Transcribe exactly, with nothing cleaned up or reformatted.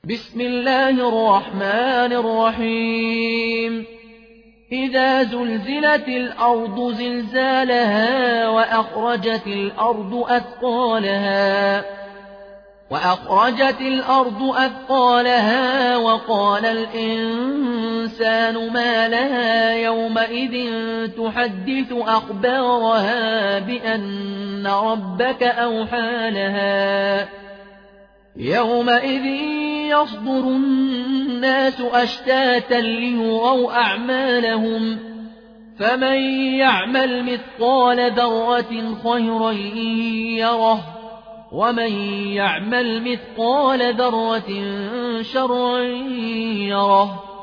بسم الله الرحمن الرحيم إذا زلزلت الأرض زلزالها وأخرجت الأرض أثقالها وأخرجت الأرض أثقالها وقال الإنسان ما لها يومئذ تحدث أخبارها بأن ربك أوحى لها يومئذ يصدر الناس أشتاتا ليروا أعمالهم فمن يعمل مثقال ذرة خيرا يره ومن يعمل مثقال ذرة شرا يره